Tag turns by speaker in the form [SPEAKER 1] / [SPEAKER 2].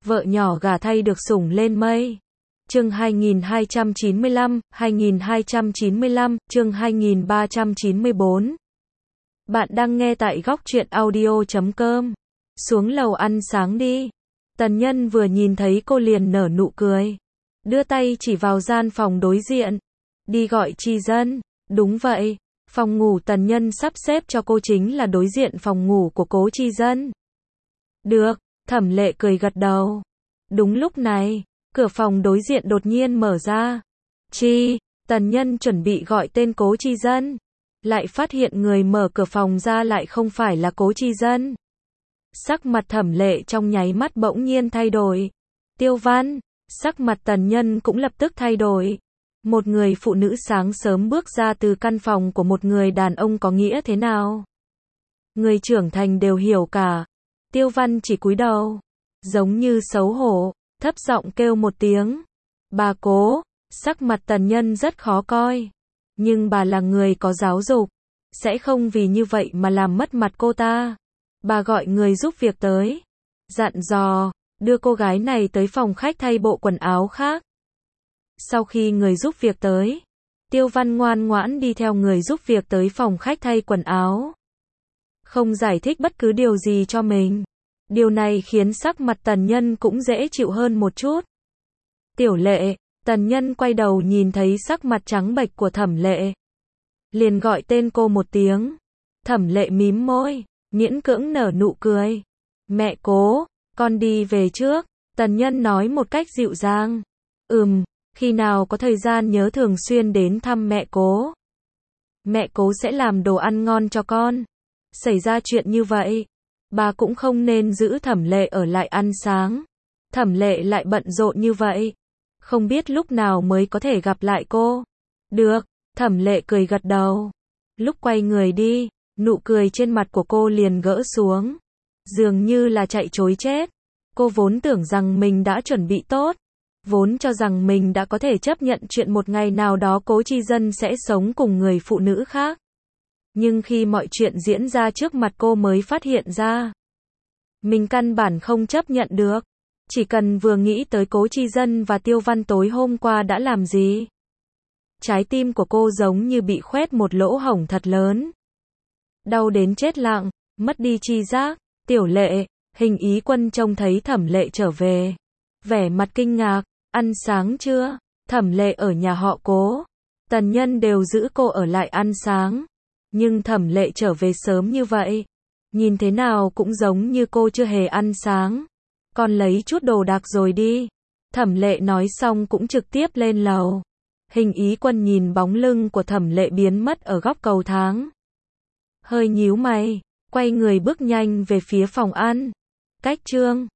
[SPEAKER 1] vợ nhỏ gả thay được sủng lên mây. Chương 2295, chương 2394. Bạn đang nghe tại góc truyện audio.com. Xuống lầu ăn sáng đi. Tần Nhân vừa nhìn thấy cô liền nở nụ cười. Đưa tay chỉ vào gian phòng đối diện. Đi gọi Chi Dân. Đúng vậy. Phòng ngủ Tần Nhân sắp xếp cho cô chính là đối diện phòng ngủ của Cố Chi Dân. Được, Thẩm Lệ cười gật đầu. Đúng lúc này, cửa phòng đối diện đột nhiên mở ra. Tần Nhân chuẩn bị gọi tên Cố Chi Dân. Lại phát hiện người mở cửa phòng ra lại không phải là Cố Chi Dân. Sắc mặt Thẩm Lệ trong nháy mắt bỗng nhiên thay đổi. Tiêu Văn, sắc mặt Tần Nhân cũng lập tức thay đổi. Một người phụ nữ sáng sớm bước ra từ căn phòng của một người đàn ông có nghĩa thế nào? Người trưởng thành đều hiểu cả. Tiêu Văn chỉ cúi đầu, giống như xấu hổ, thấp giọng kêu một tiếng. Bà Cố, sắc mặt Tần Nhân rất khó coi. Nhưng bà là người có giáo dục, sẽ không vì như vậy mà làm mất mặt cô ta. Bà gọi người giúp việc tới, dặn dò, đưa cô gái này tới phòng khách thay bộ quần áo khác. Sau khi người giúp việc tới, Tiêu Văn ngoan ngoãn đi theo người giúp việc tới phòng khách thay quần áo. Không giải thích bất cứ điều gì cho mình. Điều này khiến sắc mặt Tần Nhân cũng dễ chịu hơn một chút. Tiểu Lệ, Tần Nhân quay đầu nhìn thấy sắc mặt trắng bệch của Thẩm Lệ. Liền gọi tên cô một tiếng. Thẩm Lệ mím môi, miễn cưỡng nở nụ cười. Mẹ Cố, con đi về trước, Tần Nhân nói một cách dịu dàng. Khi nào có thời gian nhớ thường xuyên đến thăm mẹ Cố. Mẹ Cố sẽ làm đồ ăn ngon cho con. Xảy ra chuyện như vậy, bà cũng không nên giữ Thẩm Lệ ở lại ăn sáng. Thẩm Lệ lại bận rộn như vậy, không biết lúc nào mới có thể gặp lại cô. Được, Thẩm Lệ cười gật đầu. Lúc quay người đi, nụ cười trên mặt của cô liền gỡ xuống. Dường như là chạy trối chết. Cô vốn tưởng rằng mình đã chuẩn bị tốt. Vốn cho rằng mình đã có thể chấp nhận chuyện một ngày nào đó Cố Chi Dân sẽ sống cùng người phụ nữ khác. Nhưng khi mọi chuyện diễn ra trước mặt cô mới phát hiện ra. Mình căn bản không chấp nhận được. Chỉ cần vừa nghĩ tới Cố Chi Dân và Tiêu Văn tối hôm qua đã làm gì. Trái tim của cô giống như bị khoét một lỗ hổng thật lớn. Đau đến chết lặng, mất đi tri giác. Tiểu Lệ, Hình Ý Quân trông thấy Thẩm Lệ trở về. Vẻ mặt kinh ngạc, ăn sáng chưa? Thẩm Lệ ở nhà họ Cố. Tần Nhân đều giữ cô ở lại ăn sáng. Nhưng Thẩm Lệ trở về sớm như vậy. Nhìn thế nào cũng giống như cô chưa hề ăn sáng. Con lấy chút đồ đạc rồi đi. Thẩm Lệ nói xong cũng trực tiếp lên lầu. Hình Ý Quân nhìn bóng lưng của Thẩm Lệ biến mất ở góc cầu thang. Hơi nhíu mày, quay người bước nhanh về phía phòng ăn. Cách Trương